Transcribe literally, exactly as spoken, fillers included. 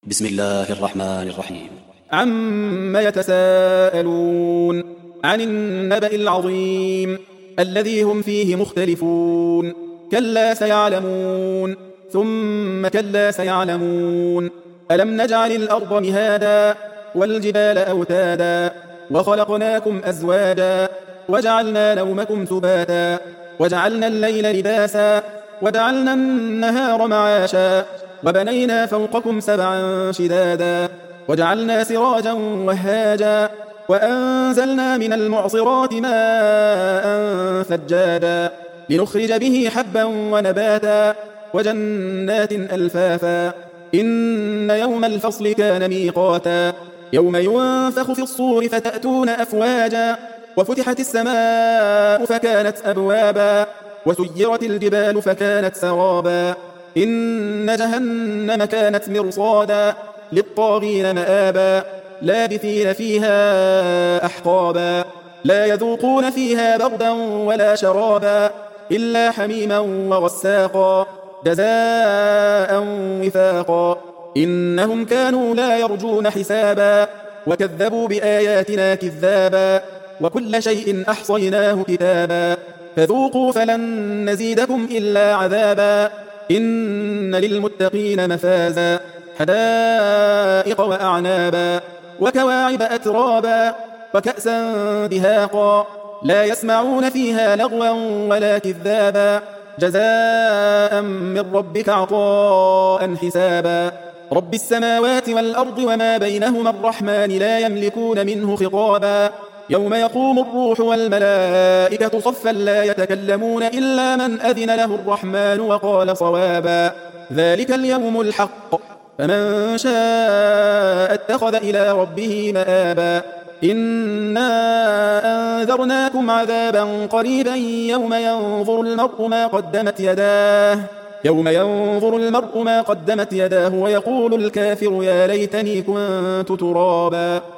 بسم الله الرحمن الرحيم. عم يتساءلون عن النبأ العظيم الذي هم فيه مختلفون كلا سيعلمون ثم كلا سيعلمون ألم نجعل الأرض مهادا والجبال أوتادا وخلقناكم أزواجا وجعلنا نومكم سباتا وجعلنا الليل لباسا وجعلنا النهار معاشا وبنينا فوقكم سبعا شدادا وجعلنا سراجا وهاجا وأنزلنا من المعصرات ماء ثجاجا لنخرج به حبا ونباتا وجنات ألفافا إن يوم الفصل كان ميقاتا يوم ينفخ في الصور فتأتون أفواجا وفتحت السماء فكانت أبوابا وسيرت الجبال فكانت سرابا إن جهنم كانت مرصادا للطاغين مآبا لابثين فيها أحقابا لا يذوقون فيها بردا ولا شرابا إلا حميما وغساقا جزاء وفاقا إنهم كانوا لا يرجون حسابا وكذبوا بآياتنا كذابا وكل شيء أحصيناه كتابا فذوقوا فلن نزيدكم إلا عذابا إن للمتقين مفازا حدائق وأعنابا وكواعب أترابا وكأسا دهاقا لا يسمعون فيها لغوا ولا كذابا جزاء من ربك عطاء حسابا رب السماوات والأرض وما بينهما الرحمن لا يملكون منه خطابا يوم يقوم الروح والملائكة صفا لا يتكلمون إلا من أذن له الرحمن وقال صوابا ذلك اليوم الحق فمن شاء اتخذ إلى ربه مآبا إنا أنذرناكم عذابا قريبا يوم ينظر المرء ما قدمت يداه يوم ينظر المرء ما قدمت يداه ويقول الكافر يا ليتني كنت ترابا